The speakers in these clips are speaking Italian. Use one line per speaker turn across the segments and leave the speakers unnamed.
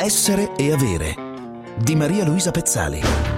Essere e avere di Maria Luisa Pezzali.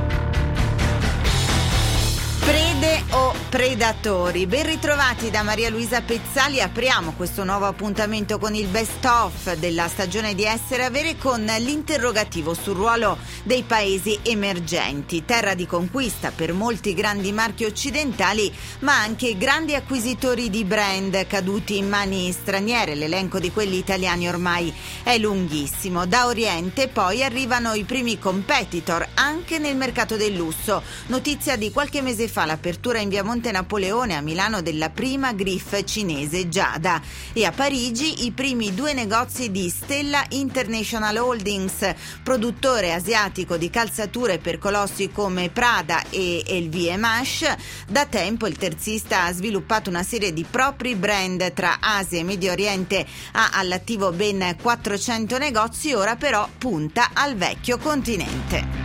Prede o predatori? Ben ritrovati da Maria Luisa Pezzali. Apriamo questo nuovo appuntamento con il best of della stagione di Essere e Avere con l'interrogativo sul ruolo dei paesi emergenti, terra di conquista per molti grandi marchi occidentali, ma anche grandi acquisitori di brand caduti in mani straniere. L'elenco di quelli italiani ormai è lunghissimo. Da Oriente poi arrivano i primi competitor anche nel mercato del lusso. Notizia di qualche mese fa, l'apertura in via Monte Napoleone a Milano della prima Griff cinese Giada, e a Parigi i primi 2 negozi di Stella International Holdings, produttore asiatico di calzature per colossi come Prada e LVMH. Da tempo il terzista ha sviluppato una serie di propri brand tra Asia e Medio Oriente, ha all'attivo ben 400 negozi, ora però punta al vecchio continente.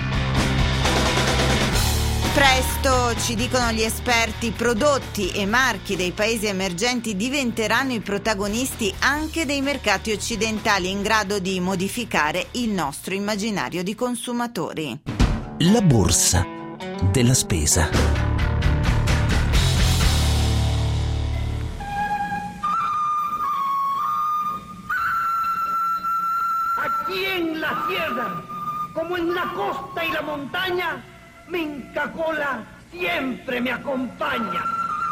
Presto, ci dicono gli esperti, prodotti e marchi dei paesi emergenti diventeranno i protagonisti anche dei mercati occidentali, in grado di modificare il nostro immaginario di consumatori.
La borsa della spesa.
Aquí en la sierra, como en la costa y la montaña, Minca Cola siempre me acompaña.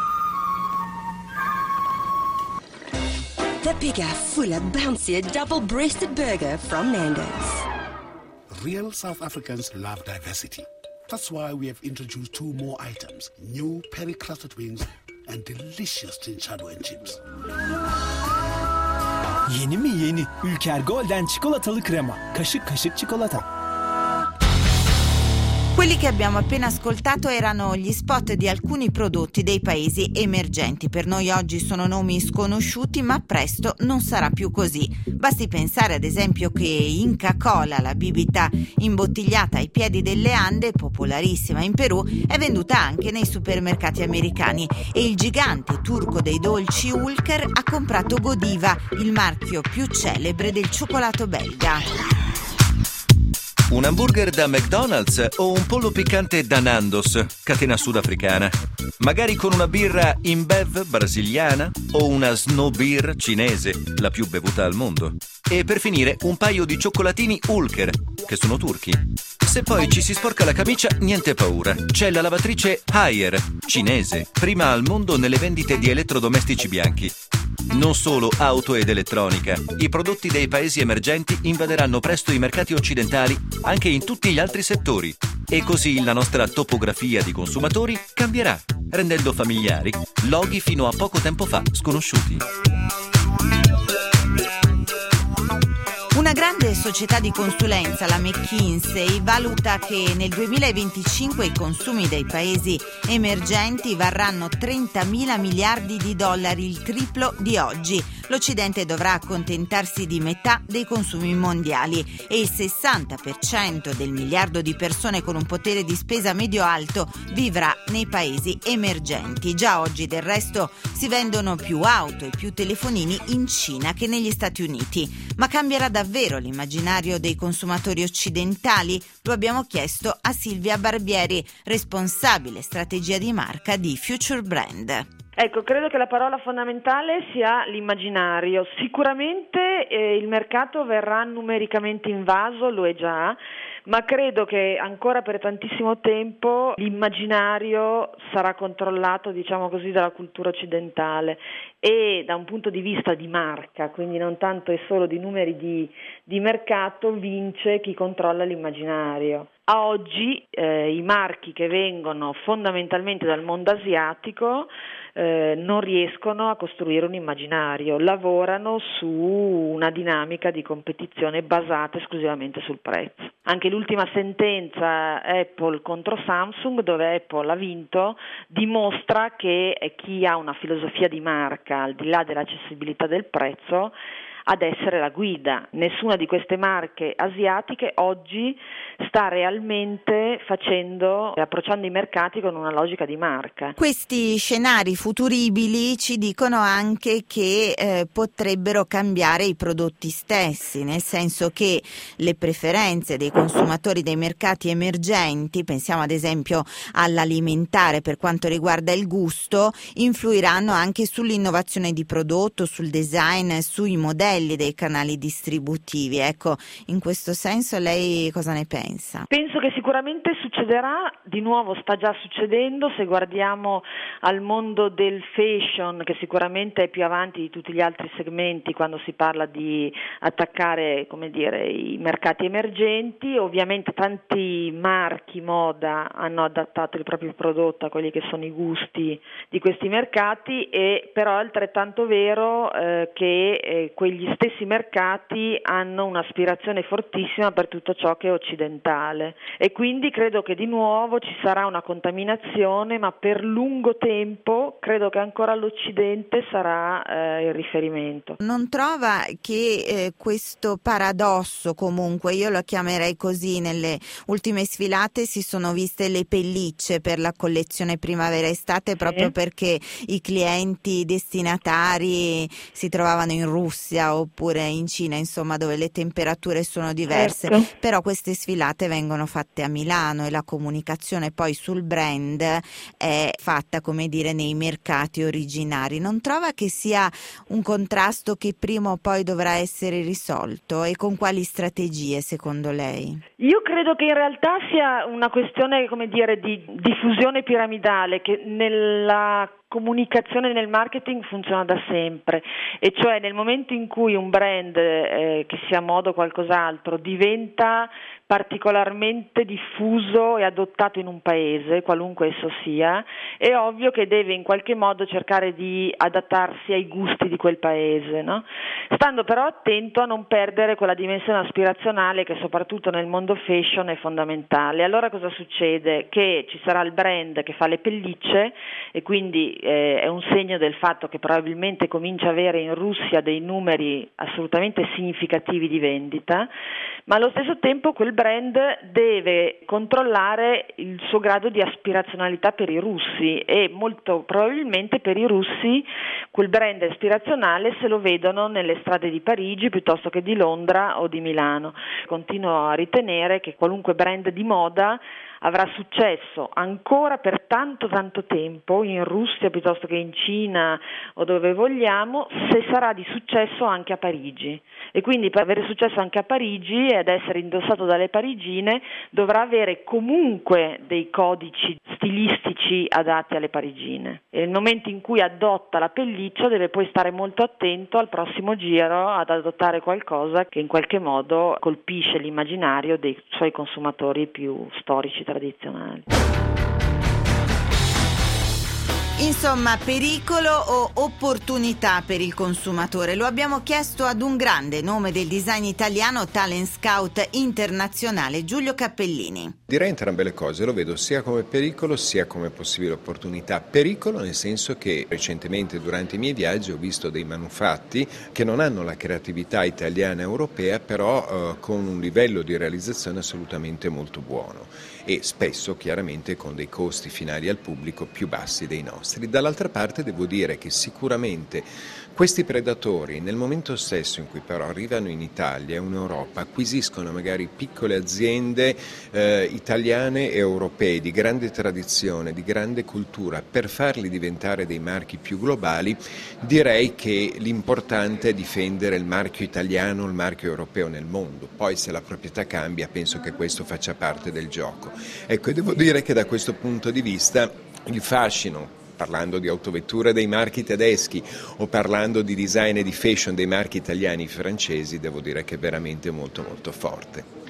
The bigger, fuller, bouncier, double-breasted burger from Nando's.
Real South Africans love diversity. That's why we have introduced 2 more items: new peri-crusted wings and delicious chinchado and chips.
Yeni mi yeni? Ülker Golden çikolatalı krema. Kaşık kaşık çikolata.
Quelli che abbiamo appena ascoltato erano gli spot di alcuni prodotti dei paesi emergenti. Per noi oggi sono nomi sconosciuti, ma presto non sarà più così. Basti pensare ad esempio che Inca Kola, la bibita imbottigliata ai piedi delle Ande, popolarissima in Perù, è venduta anche nei supermercati americani, e il gigante turco dei dolci Ulker ha comprato Godiva, il marchio più celebre del cioccolato belga.
Un hamburger da McDonald's o un pollo piccante da Nando's, catena sudafricana. Magari con una birra InBev brasiliana o una Snow Beer cinese, la più bevuta al mondo. E per finire un paio di cioccolatini Ulker, che sono turchi. Se poi ci si sporca la camicia, niente paura. C'è la lavatrice Haier, cinese, prima al mondo nelle vendite di elettrodomestici bianchi. Non solo auto ed elettronica, i prodotti dei paesi emergenti invaderanno presto i mercati occidentali anche in tutti gli altri settori. E così la nostra topografia di consumatori cambierà, rendendo familiari loghi fino a poco tempo fa sconosciuti.
Una grande società di consulenza, la McKinsey, valuta che nel 2025 i consumi dei paesi emergenti varranno 30.000 miliardi di dollari, il triplo di oggi. L'Occidente dovrà accontentarsi di metà dei consumi mondiali e il 60% del miliardo di persone con un potere di spesa medio-alto vivrà nei paesi emergenti. Già oggi del resto si vendono più auto e più telefonini in Cina che negli Stati Uniti. Ma cambierà davvero l'immaginario dei consumatori occidentali? Lo abbiamo chiesto a Silvia Barbieri, responsabile strategia di marca di Future Brand.
Ecco, credo che la parola fondamentale sia l'immaginario. Sicuramente il mercato verrà numericamente invaso, lo è già, ma credo che ancora per tantissimo tempo l'immaginario sarà controllato, diciamo così, dalla cultura occidentale e da un punto di vista di marca, quindi non tanto e solo di numeri di mercato, vince chi controlla l'immaginario. A oggi i marchi che vengono fondamentalmente dal mondo asiatico non riescono a costruire un immaginario, lavorano su una dinamica di competizione basata esclusivamente sul prezzo. Anche l'ultima sentenza Apple contro Samsung, dove Apple ha vinto, dimostra che chi ha una filosofia di marca al di là dell'accessibilità del prezzo ad essere la guida. Nessuna di queste marche asiatiche oggi sta realmente approcciando i mercati con una logica di marca.
Questi scenari futuribili ci dicono anche che potrebbero cambiare i prodotti stessi, nel senso che le preferenze dei consumatori dei mercati emergenti, pensiamo ad esempio all'alimentare per quanto riguarda il gusto, influiranno anche sull'innovazione di prodotto, sul design, sui modelli dei canali distributivi. Ecco, in questo senso lei cosa ne pensa?
Penso che sicuramente succederà, di nuovo sta già succedendo, se guardiamo al mondo del fashion, che sicuramente è più avanti di tutti gli altri segmenti quando si parla di attaccare, i mercati emergenti. Ovviamente tanti marchi moda hanno adattato il proprio prodotto a quelli che sono i gusti di questi mercati, e però è altrettanto vero che quegli stessi mercati hanno un'aspirazione fortissima per tutto ciò che è occidentale, e quindi credo che di nuovo ci sarà una contaminazione, ma per lungo tempo credo che ancora l'Occidente sarà il riferimento.
Non trova che questo paradosso, comunque io lo chiamerei così, nelle ultime sfilate si sono viste le pellicce per la collezione primavera-estate proprio perché i clienti destinatari si trovavano in Russia oppure in Cina, insomma, dove le temperature sono diverse, però queste sfilate vengono fatte a Milano e la comunicazione poi sul brand è fatta, nei mercati originari. Non trova che sia un contrasto che prima o poi dovrà essere risolto, e con quali strategie secondo lei?
Io credo che in realtà sia una questione, di diffusione piramidale, che nella comunicazione nel marketing funziona da sempre, e cioè nel momento in cui un brand, che sia moda o qualcos'altro, diventa particolarmente diffuso e adottato in un paese, qualunque esso sia, è ovvio che deve in qualche modo cercare di adattarsi ai gusti di quel paese, no? Stando però attento a non perdere quella dimensione aspirazionale che soprattutto nel mondo fashion è fondamentale. Allora cosa succede? Che ci sarà il brand che fa le pellicce, e quindi è un segno del fatto che probabilmente comincia a avere in Russia dei numeri assolutamente significativi di vendita, ma allo stesso tempo quel brand deve controllare il suo grado di aspirazionalità per i russi, e molto probabilmente per i russi quel brand aspirazionale se lo vedono nelle strade di Parigi piuttosto che di Londra o di Milano. Continuo a ritenere che qualunque brand di moda avrà successo ancora per tanto tempo in Russia piuttosto che in Cina o dove vogliamo, se sarà di successo anche a Parigi. E quindi per avere successo anche a Parigi ed essere indossato dalle parigine dovrà avere comunque dei codici stilistici adatti alle parigine. E nel momento in cui adotta la pelliccia deve poi stare molto attento al prossimo giro ad adottare qualcosa che in qualche modo colpisce l'immaginario dei suoi consumatori più storici tradizionali.
Insomma, pericolo o opportunità per il consumatore? Lo abbiamo chiesto ad un grande nome del design italiano, talent scout internazionale, Giulio Cappellini.
Direi entrambe le cose, lo vedo sia come pericolo sia come possibile opportunità. Pericolo nel senso che recentemente durante i miei viaggi ho visto dei manufatti che non hanno la creatività italiana e europea, però con un livello di realizzazione assolutamente molto buono, e spesso chiaramente con dei costi finali al pubblico più bassi dei nostri. Dall'altra parte devo dire che sicuramente questi predatori nel momento stesso in cui però arrivano in Italia e in Europa acquisiscono magari piccole aziende italiane e europee di grande tradizione, di grande cultura, per farli diventare dei marchi più globali. Direi che l'importante è difendere il marchio italiano, il marchio europeo nel mondo. Poi se la proprietà cambia penso che questo faccia parte del gioco. Ecco, e devo dire che da questo punto di vista il fascino, parlando di autovetture dei marchi tedeschi o parlando di design e di fashion dei marchi italiani e francesi, devo dire che è veramente molto molto forte.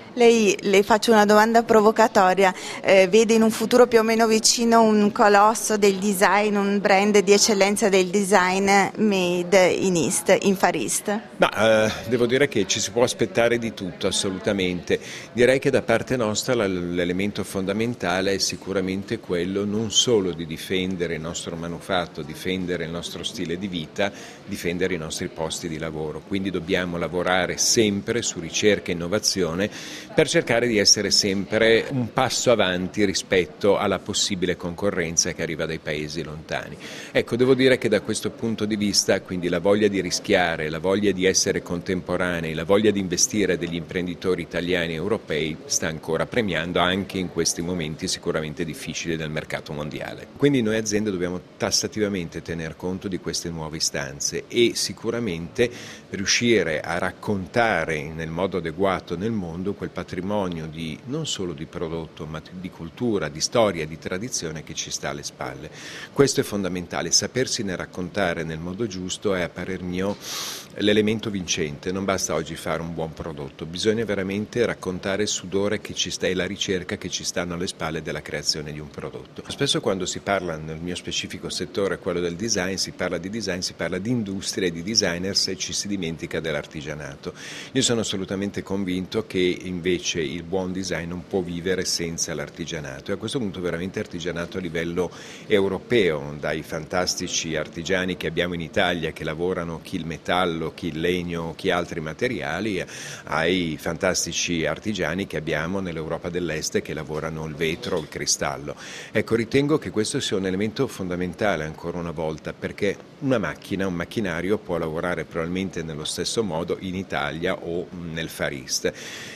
Le faccio una domanda provocatoria, vede in un futuro più o meno vicino un colosso del design, un brand di eccellenza del design made in East, in Far East?
Devo dire che ci si può aspettare di tutto, assolutamente. Direi che da parte nostra l'elemento fondamentale è sicuramente quello non solo di difendere il nostro manufatto, difendere il nostro stile di vita, difendere i nostri posti di lavoro. Quindi dobbiamo lavorare sempre su ricerca e innovazione per cercare di essere sempre un passo avanti rispetto alla possibile concorrenza che arriva dai paesi lontani. Ecco, devo dire che da questo punto di vista, quindi la voglia di rischiare, la voglia di essere contemporanei, la voglia di investire degli imprenditori italiani e europei sta ancora premiando anche in questi momenti sicuramente difficili del mercato mondiale. Quindi noi aziende dobbiamo tassativamente tener conto di queste nuove istanze e sicuramente riuscire a raccontare nel modo adeguato nel mondo quel patrimonio di non solo di prodotto ma di cultura, di storia, di tradizione che ci sta alle spalle. Questo è fondamentale, sapersene raccontare nel modo giusto è a parer mio l'elemento vincente. Non basta oggi fare un buon prodotto, bisogna veramente raccontare il sudore che ci sta e la ricerca che ci stanno alle spalle della creazione di un prodotto. Spesso quando si parla nel mio specifico settore, quello del design, si parla di industria e di designers e ci si dimentica dell'artigianato. Io sono assolutamente convinto che invece il buon design non può vivere senza l'artigianato e a questo punto veramente artigianato a livello europeo, dai fantastici artigiani che abbiamo in Italia che lavorano chi il metallo, chi il legno, chi altri materiali, ai fantastici artigiani che abbiamo nell'Europa dell'Est che lavorano il vetro, il cristallo. Ecco, ritengo che questo sia un elemento fondamentale ancora una volta, perché una macchina, un macchinario può lavorare probabilmente nello stesso modo in Italia o nel Far East.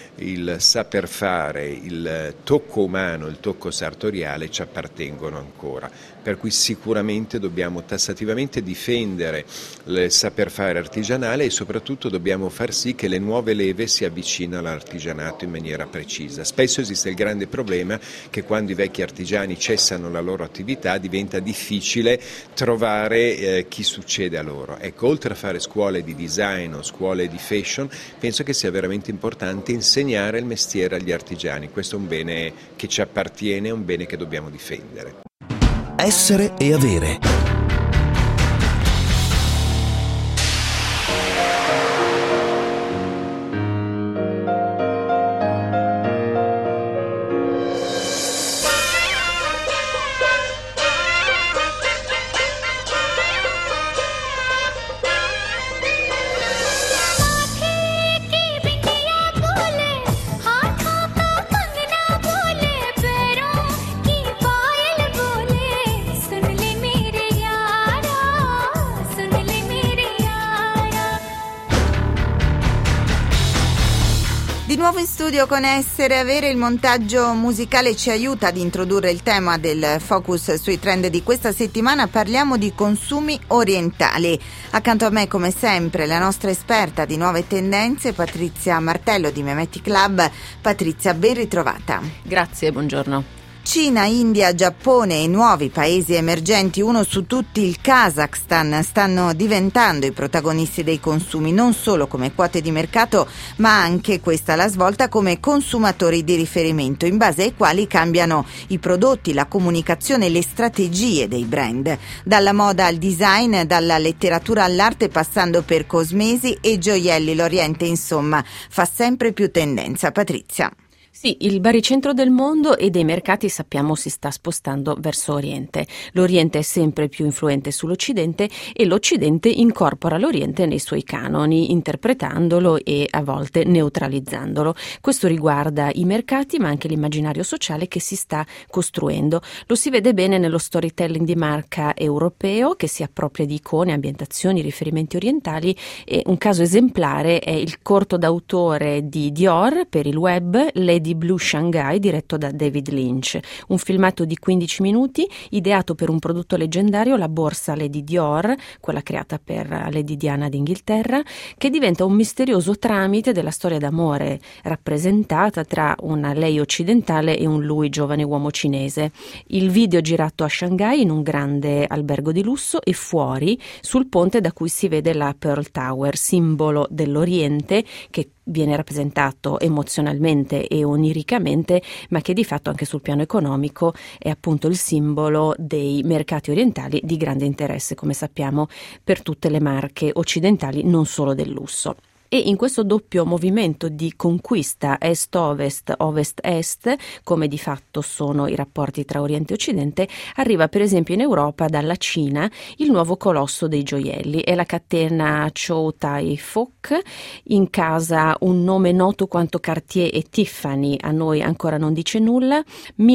Il saper fare, il tocco umano, il tocco sartoriale ci appartengono ancora, per cui sicuramente dobbiamo tassativamente difendere il saper fare artigianale e soprattutto dobbiamo far sì che le nuove leve si avvicinino all'artigianato in maniera precisa. Spesso esiste il grande problema che quando i vecchi artigiani cessano la loro attività diventa difficile trovare chi succede a loro. Ecco, oltre a fare scuole di design o scuole di fashion, penso che sia veramente importante insegnare il mestiere agli artigiani. Questo è un bene che ci appartiene, è un bene che dobbiamo difendere.
Essere e avere.
Di nuovo in studio con Essere e Avere, il montaggio musicale ci aiuta ad introdurre il tema del focus sui trend di questa settimana. Parliamo di consumi orientali. Accanto a me, come sempre, la nostra esperta di nuove tendenze, Patrizia Martello di Memetic Lab. Patrizia, ben ritrovata.
Grazie, buongiorno.
Cina, India, Giappone e nuovi paesi emergenti, uno su tutti il Kazakhstan, stanno diventando i protagonisti dei consumi, non solo come quote di mercato, ma anche, questa la svolta, come consumatori di riferimento, in base ai quali cambiano i prodotti, la comunicazione e le strategie dei brand. Dalla moda al design, dalla letteratura all'arte, passando per cosmesi e gioielli, l'Oriente, insomma, fa sempre più tendenza. Patrizia.
Sì, il baricentro del mondo e dei mercati sappiamo si sta spostando verso Oriente. L'Oriente è sempre più influente sull'Occidente e l'Occidente incorpora l'Oriente nei suoi canoni, interpretandolo e a volte neutralizzandolo. Questo riguarda i mercati ma anche l'immaginario sociale che si sta costruendo. Lo si vede bene nello storytelling di marca europeo che si appropria di icone, ambientazioni, riferimenti orientali, e un caso esemplare è il corto d'autore di Dior per il web, Lady Blue Shanghai, diretto da David Lynch, un filmato di 15 minuti ideato per un prodotto leggendario, la borsa Lady Dior, quella creata per Lady Diana d'Inghilterra, che diventa un misterioso tramite della storia d'amore rappresentata tra una lei occidentale e un lui giovane uomo cinese. Il video girato a Shanghai in un grande albergo di lusso e fuori sul ponte da cui si vede la Pearl Tower, simbolo dell'Oriente che viene rappresentato emozionalmente e oniricamente, ma che di fatto anche sul piano economico è appunto il simbolo dei mercati orientali di grande interesse, come sappiamo, per tutte le marche occidentali, non solo del lusso. E in questo doppio movimento di conquista est-ovest, ovest-est, come di fatto sono i rapporti tra Oriente e Occidente, arriva per esempio in Europa dalla Cina il nuovo colosso dei gioielli. È la catena Chow Tai Fook, in casa un nome noto quanto Cartier e Tiffany, a noi ancora non dice nulla,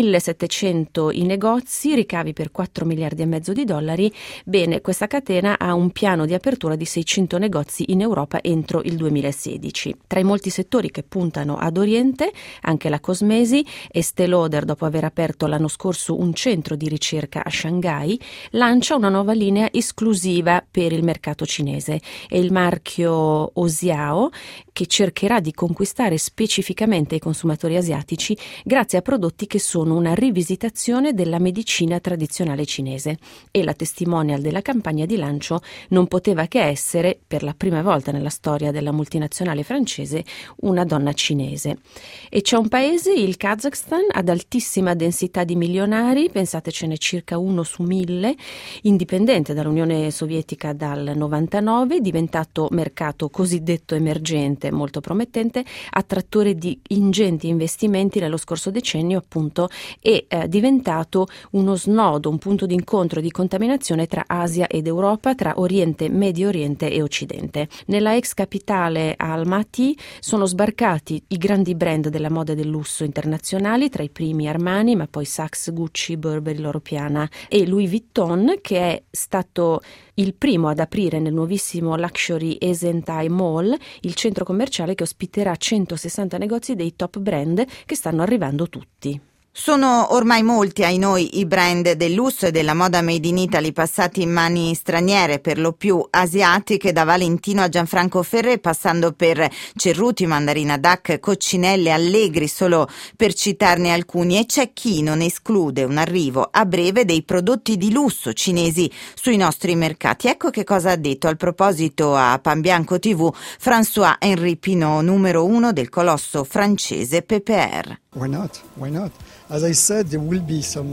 1700 i negozi, ricavi per 4 miliardi e mezzo di dollari. Bene, questa catena ha un piano di apertura di 600 negozi in Europa entro il 2016. Tra i molti settori che puntano ad Oriente, anche la cosmesi. Estée Lauder, dopo aver aperto l'anno scorso un centro di ricerca a Shanghai, lancia una nuova linea esclusiva per il mercato cinese. È il marchio Osiao, che cercherà di conquistare specificamente i consumatori asiatici grazie a prodotti che sono una rivisitazione della medicina tradizionale cinese. E la testimonial della campagna di lancio non poteva che essere, per la prima volta nella storia della multinazionale francese, una donna cinese. E c'è un paese, il Kazakhstan, ad altissima densità di milionari, pensatecene circa 1 su 1000, indipendente dall'Unione Sovietica dal 99, diventato mercato cosiddetto emergente, molto promettente, attrattore di ingenti investimenti nello scorso decennio appunto, e diventato uno snodo, un punto di incontro di contaminazione tra Asia ed Europa, tra Oriente, Medio Oriente e Occidente. Nella ex capitale a Almaty sono sbarcati i grandi brand della moda e del lusso internazionali, tra i primi Armani, ma poi Saks, Gucci, Burberry, Loro Piana e Louis Vuitton, che è stato il primo ad aprire nel nuovissimo Luxury Esentai Mall, il centro commerciale che ospiterà 160 negozi dei top brand che stanno arrivando tutti.
Sono ormai molti, ai noi, i brand del lusso e della moda made in Italy passati in mani straniere, per lo più asiatiche, da Valentino a Gianfranco Ferré, passando per Cerruti, Mandarina Duck, Coccinelle, Allegri, solo per citarne alcuni. E c'è chi non esclude un arrivo a breve dei prodotti di lusso cinesi sui nostri mercati. Ecco che cosa ha detto al proposito a Pan Bianco TV François-Henri Pinault, numero 1 del colosso francese PPR.
Why not? Why not? As I said, there will be some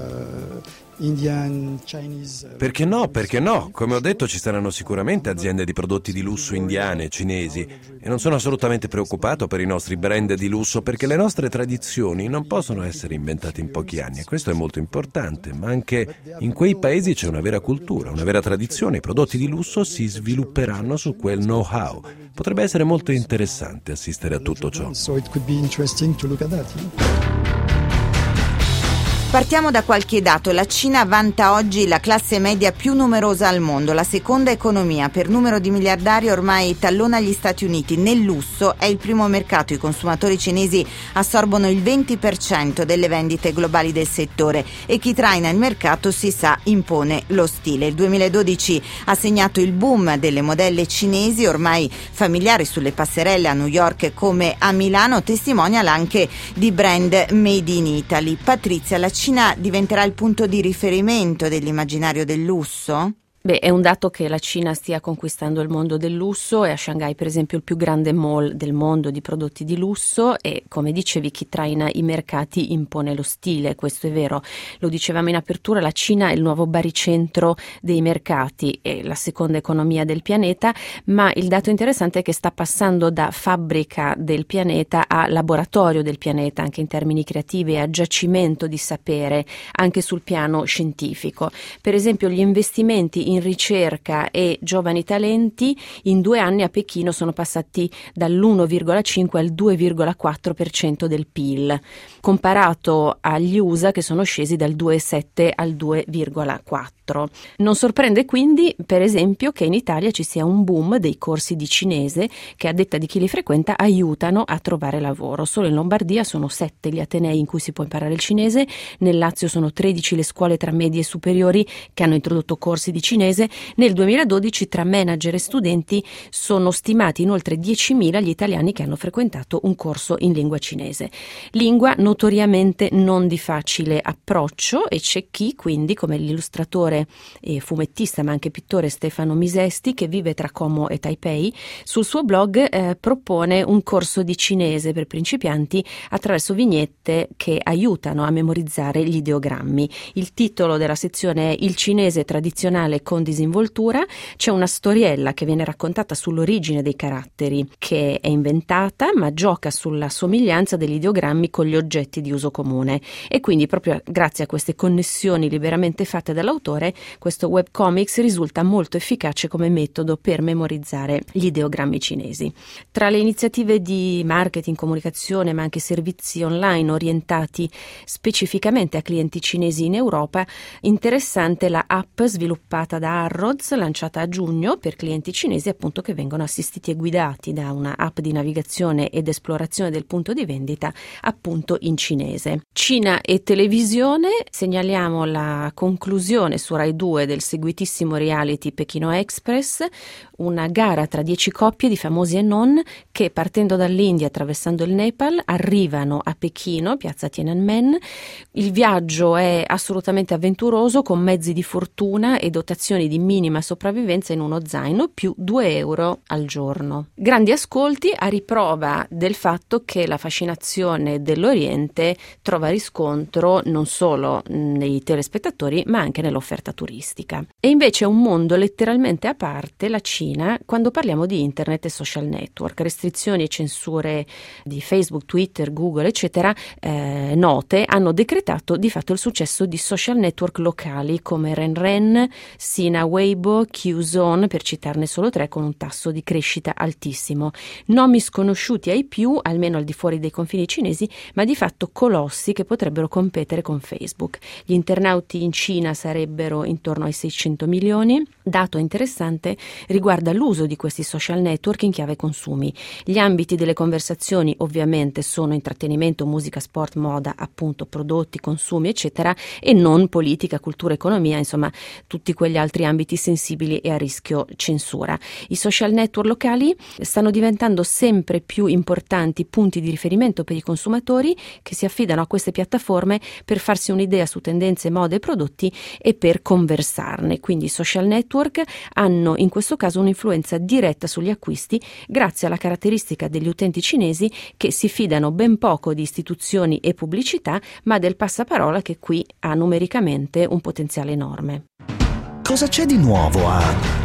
Indian, Chinese.
Perché no? Perché no? Come ho detto, ci saranno sicuramente aziende di prodotti di lusso indiane e cinesi, e non sono assolutamente preoccupato per i nostri brand di lusso, perché le nostre tradizioni non possono essere inventate in pochi anni, e questo è molto importante. Ma anche in quei paesi c'è una vera cultura, una vera tradizione. I prodotti di lusso si svilupperanno su quel know-how. Potrebbe essere molto interessante assistere a tutto ciò.
So it could be interesting to look at that.
Partiamo da qualche dato. La Cina vanta oggi la classe media più numerosa al mondo, la seconda economia per numero di miliardari, ormai tallona gli Stati Uniti. Nel lusso è il primo mercato, i consumatori cinesi assorbono il 20% delle vendite globali del settore e chi traina il mercato, si sa, impone lo stile. Il 2012 ha segnato il boom delle modelle cinesi, ormai familiari sulle passerelle a New York come a Milano, testimonial anche di brand made in Italy. Patrizia, la Cina diventerà il punto di riferimento dell'immaginario del lusso?
Beh, è un dato che la Cina stia conquistando il mondo del lusso. È a Shanghai, per esempio, il più grande mall del mondo di prodotti di lusso e, come dicevi, chi traina i mercati impone lo stile. Questo è vero. Lo dicevamo in apertura, la Cina è il nuovo baricentro dei mercati, è la seconda economia del pianeta, ma il dato interessante è che sta passando da fabbrica del pianeta a laboratorio del pianeta, anche in termini creativi, e a giacimento di sapere, anche sul piano scientifico. Per esempio, gli investimenti in ricerca e giovani talenti in 2 anni a Pechino sono passati dall'1,5 al 2,4% del PIL, comparato agli USA che sono scesi dal 2,7 al 2,4. Non sorprende quindi, per esempio, che in Italia ci sia un boom dei corsi di cinese che, a detta di chi li frequenta, aiutano a trovare lavoro. Solo in Lombardia sono 7 gli atenei in cui si può imparare il cinese, nel Lazio sono 13 le scuole tra medie e superiori che hanno introdotto corsi di cinese, cinese, nel 2012 tra manager e studenti sono stimati in oltre 10.000 gli italiani che hanno frequentato un corso in lingua cinese. Lingua notoriamente non di facile approccio, e c'è chi quindi, come l'illustratore e fumettista ma anche pittore Stefano Misesti, che vive tra Como e Taipei, sul suo blog propone un corso di cinese per principianti attraverso vignette che aiutano a memorizzare gli ideogrammi. Il titolo della sezione è Il cinese tradizionale con disinvoltura. C'è una storiella che viene raccontata sull'origine dei caratteri, che è inventata ma gioca sulla somiglianza degli ideogrammi con gli oggetti di uso comune, e quindi proprio grazie a queste connessioni liberamente fatte dall'autore questo webcomics risulta molto efficace come metodo per memorizzare gli ideogrammi cinesi. Tra le iniziative di marketing, comunicazione ma anche servizi online orientati specificamente a clienti cinesi in Europa, interessante la app sviluppata da Harrods, lanciata a giugno per clienti cinesi appunto che vengono assistiti e guidati da una app di navigazione ed esplorazione del punto di vendita appunto in cinese. Cina e televisione, segnaliamo la conclusione su Rai 2 del seguitissimo reality Pechino Express, una gara tra 10 coppie di famosi e non che partendo dall'India attraversando il Nepal arrivano a Pechino, piazza Tiananmen. Il viaggio è assolutamente avventuroso con mezzi di fortuna e dotazioni di minima sopravvivenza in uno zaino più 2 euro al giorno. Grandi ascolti a riprova del fatto che la fascinazione dell'Oriente trova riscontro non solo nei telespettatori ma anche nell'offerta turistica. E invece è un mondo letteralmente a parte la Cina quando parliamo di internet e social network. Restrizioni e censure di Facebook, Twitter, Google eccetera note hanno decretato di fatto il successo di social network locali come Renren, Sina Weibo, Qzone, per citarne solo 3, con un tasso di crescita altissimo. Nomi sconosciuti ai più, almeno al di fuori dei confini cinesi, ma di fatto colossi che potrebbero competere con Facebook. Gli internauti in Cina sarebbero intorno ai 600 milioni. Dato interessante riguarda l'uso di questi social network in chiave consumi. Gli ambiti delle conversazioni ovviamente sono intrattenimento, musica, sport, moda, appunto prodotti, consumi eccetera, e non politica, cultura, economia, insomma tutti quegli altri ambiti sensibili e a rischio censura. I social network locali stanno diventando sempre più importanti punti di riferimento per i consumatori che si affidano a queste piattaforme per farsi un'idea su tendenze, mode e prodotti e per conversarne. Quindi i social network hanno in questo caso un'influenza diretta sugli acquisti grazie alla caratteristica degli utenti cinesi che si fidano ben poco di istituzioni e pubblicità, ma del passaparola che qui ha numericamente un potenziale enorme.
Cosa c'è di nuovo a...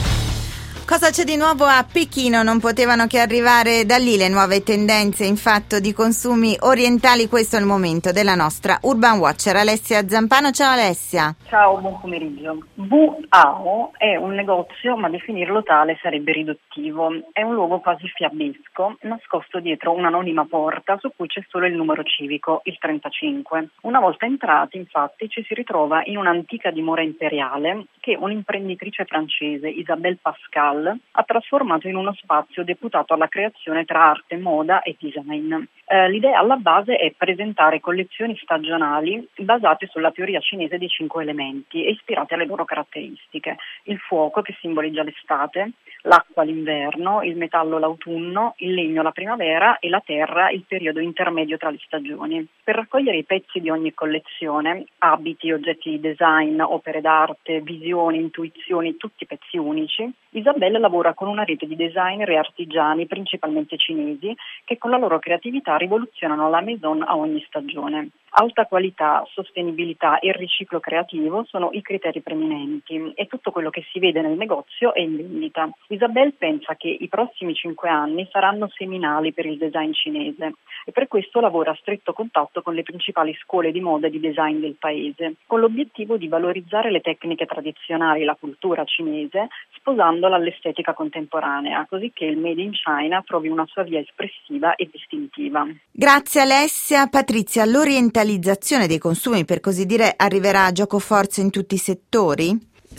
Cosa c'è di nuovo a Pechino? Non potevano che arrivare da lì le nuove tendenze in fatto di consumi orientali. Questo è il momento della nostra Urban Watcher Alessia Zampano. Ciao Alessia.
Ciao, buon pomeriggio. Wuao è un negozio, ma definirlo tale sarebbe riduttivo. È un luogo quasi fiabesco, nascosto dietro un'anonima porta su cui c'è solo il numero civico, il 35. Una volta entrati, infatti, ci si ritrova in un'antica dimora imperiale che un'imprenditrice francese, Isabelle Pascal, ha trasformato in uno spazio deputato alla creazione tra arte, moda e design. L'idea alla base è presentare collezioni stagionali basate sulla teoria cinese dei 5 elementi e ispirate alle loro caratteristiche: il fuoco che simboleggia l'estate, l'acqua l'inverno, il metallo l'autunno, il legno la primavera e la terra il periodo intermedio tra le stagioni. Per raccogliere i pezzi di ogni collezione, abiti, oggetti di design, opere d'arte, visioni, intuizioni, tutti pezzi unici, Isabelle lavora con una rete di designer e artigiani, principalmente cinesi, che con la loro creatività rivoluzionano la maison a ogni stagione. Alta qualità, sostenibilità e riciclo creativo sono i criteri preminenti e tutto quello che si vede nel negozio è in vendita. Isabelle pensa che i prossimi 5 anni saranno seminali per il design cinese e per questo lavora a stretto contatto con le principali scuole di moda e di design del paese, con l'obiettivo di valorizzare le tecniche tradizionali e la cultura cinese, sposandola all'estetica contemporanea, così che il Made in China trovi una sua via espressiva e distintiva.
Grazie Alessia. Patrizia, l'orientalizzazione dei consumi, per così dire, arriverà a giocoforza in tutti i settori?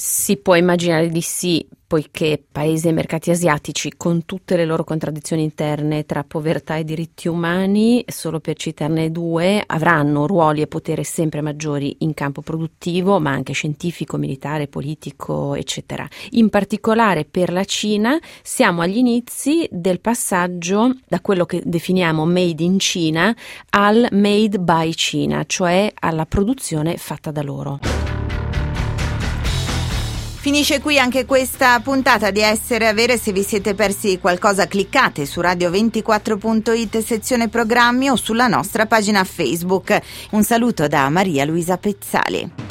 Si può immaginare di sì, poiché paesi e mercati asiatici, con tutte le loro contraddizioni interne tra povertà e diritti umani, solo per citarne due, avranno ruoli e potere sempre maggiori in campo produttivo, ma anche scientifico, militare, politico, eccetera. In particolare per la Cina siamo agli inizi del passaggio da quello che definiamo made in Cina al made by Cina, cioè alla produzione fatta da loro.
Finisce qui anche questa puntata di Essere Avere. Se vi siete persi qualcosa cliccate su radio24.it sezione programmi o sulla nostra pagina Facebook. Un saluto da Maria Luisa Pezzali.